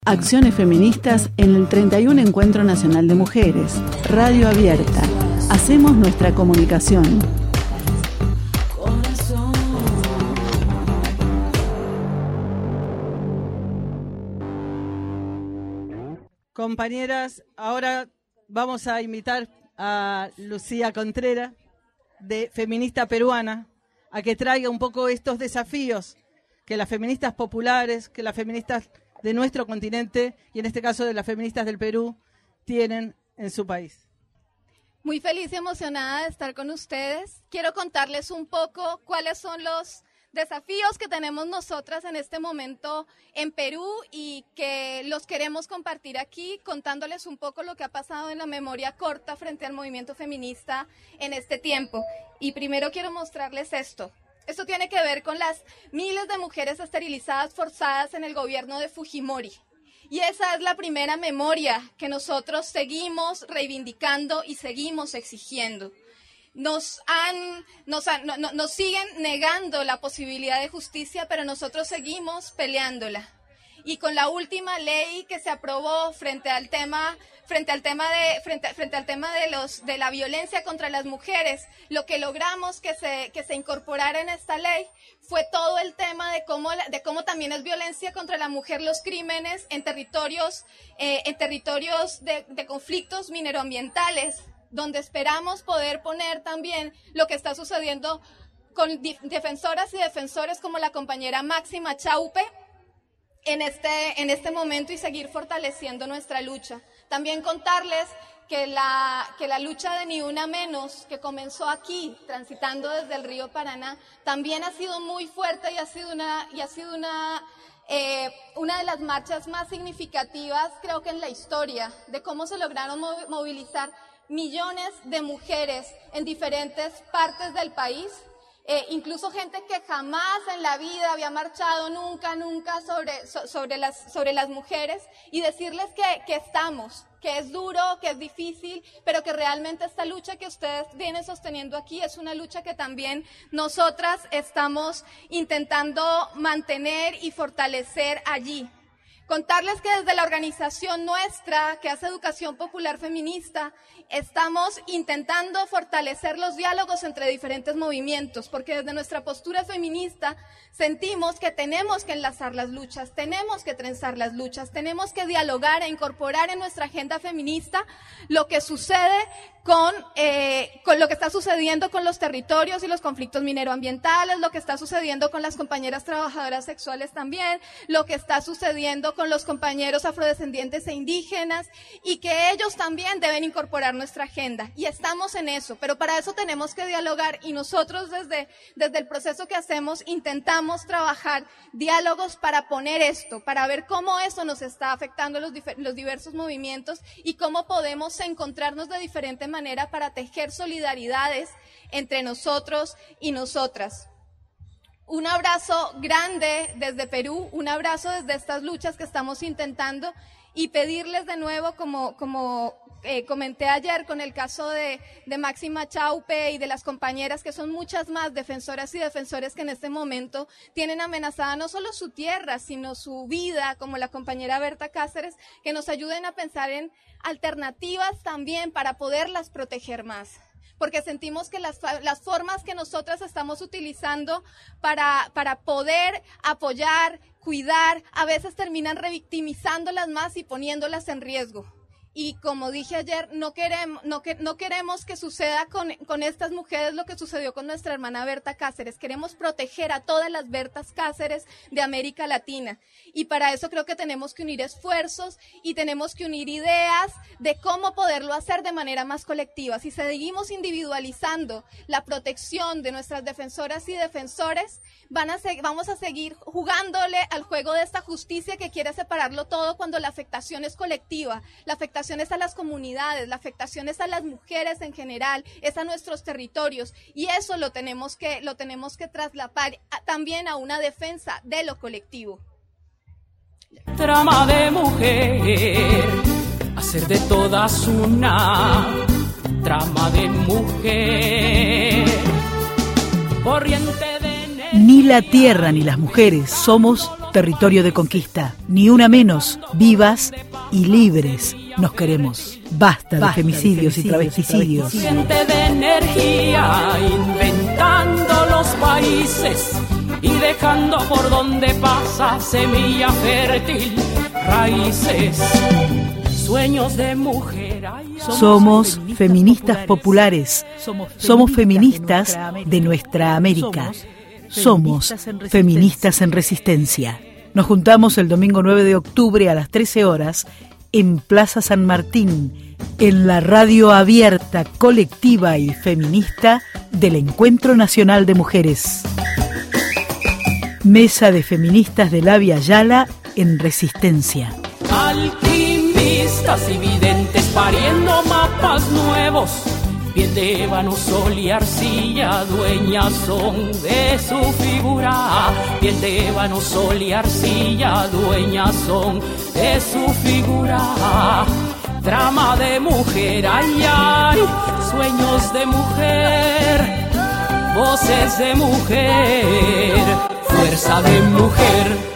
Acciones feministas en el 31 Encuentro Nacional de Mujeres. Radio abierta. Hacemos nuestra comunicación. Compañeras, ahora vamos a invitar a Lucía Contreras, de Feminista Peruana, a que traiga un poco estos desafíos que las feministas populares, que las feministas de nuestro continente, y en este caso de las feministas del Perú, tienen en su país. Muy feliz y emocionada de estar con ustedes. Quiero contarles un poco cuáles son los desafíos que tenemos nosotras en este momento en Perú y que los queremos compartir aquí, contándoles un poco lo que ha pasado en la memoria corta frente al movimiento feminista en este tiempo. Y primero quiero mostrarles esto. Esto tiene que ver con las miles de mujeres esterilizadas forzadas en el gobierno de Fujimori. Y esa es la primera memoria que nosotros seguimos reivindicando y seguimos exigiendo. Nos siguen negando la posibilidad de justicia, pero nosotros seguimos peleándola. Y con la última ley que se aprobó frente al tema de la violencia contra las mujeres, lo que logramos que se incorporara en esta ley fue todo el tema de cómo también es violencia contra la mujer los crímenes en territorios de conflictos mineroambientales, donde esperamos poder poner también lo que está sucediendo con defensoras y defensores como la compañera Máxima Chaupe en este momento y seguir fortaleciendo nuestra lucha. También contarles que la lucha de Ni Una Menos, que comenzó aquí, transitando desde el río Paraná, también ha sido muy fuerte y ha sido una de las marchas más significativas, creo que en la historia, de cómo se lograron movilizar millones de mujeres en diferentes partes del país. Incluso gente que jamás en la vida había marchado nunca sobre las mujeres, y decirles que estamos, que es duro, que es difícil, pero que realmente esta lucha que ustedes vienen sosteniendo aquí es una lucha que también nosotras estamos intentando mantener y fortalecer allí. Contarles que desde la organización nuestra, que hace Educación Popular Feminista, estamos intentando fortalecer los diálogos entre diferentes movimientos, porque desde nuestra postura feminista sentimos que tenemos que enlazar las luchas, tenemos que trenzar las luchas, tenemos que dialogar e incorporar en nuestra agenda feminista lo que sucede con lo que está sucediendo con los territorios y los conflictos mineroambientales, lo que está sucediendo con las compañeras trabajadoras sexuales también, lo que está sucediendo con los compañeros afrodescendientes e indígenas, y que ellos también deben incorporar nuestra agenda. Y estamos en eso, pero para eso tenemos que dialogar, y nosotros desde el proceso que hacemos intentamos trabajar diálogos para poner esto, para ver cómo esto nos está afectando los diversos movimientos y cómo podemos encontrarnos de diferente manera para tejer solidaridades entre nosotros y nosotras. Un abrazo grande desde Perú, un abrazo desde estas luchas que estamos intentando, y pedirles de nuevo, como comenté ayer con el caso de Máxima Chaupe y de las compañeras, que son muchas más defensoras y defensores que en este momento tienen amenazada no solo su tierra, sino su vida, como la compañera Berta Cáceres, que nos ayuden a pensar en alternativas también para poderlas proteger más. Porque sentimos que las formas que nosotras estamos utilizando para poder apoyar, cuidar, a veces terminan revictimizándolas más y poniéndolas en riesgo. Y como dije ayer, no queremos que suceda con estas mujeres lo que sucedió con nuestra hermana Berta Cáceres. Queremos proteger a todas las Bertas Cáceres de América Latina. Y para eso creo que tenemos que unir esfuerzos y tenemos que unir ideas de cómo poderlo hacer de manera más colectiva. Si seguimos individualizando la protección de nuestras defensoras y defensores, vamos a seguir jugándole al juego de esta justicia que quiere separarlo todo, cuando la afectación es colectiva, la afectación es a las comunidades, la afectación es a las mujeres en general, es a nuestros territorios, y eso lo tenemos que trasladar también a una defensa de lo colectivo. Trama de mujer, hacer de todas una trama de mujer, corriente de energía. Ni la tierra ni las mujeres somos territorio de conquista. Ni una menos, vivas y libres nos queremos. Basta de femicidios y travesticidios. Gente de energía, inventando los países y dejando por donde pasa semilla fértil, raíces, sueños de mujer. Somos feministas populares. Somos feministas de nuestra América. Somos feministas en resistencia. Nos juntamos el domingo 9 de octubre a las 13 horas en Plaza San Martín, en la radio abierta, colectiva y feminista del Encuentro Nacional de Mujeres. Mesa de feministas de la Via Yala en resistencia. Alquimistas y videntes pariendo mapas nuevos, piel de ébano, sol y arcilla, dueñas son de su figura. Piel de ébano, sol y arcilla, dueñas son de su figura. Trama de mujer, ay, ay, sueños de mujer, voces de mujer, fuerza de mujer.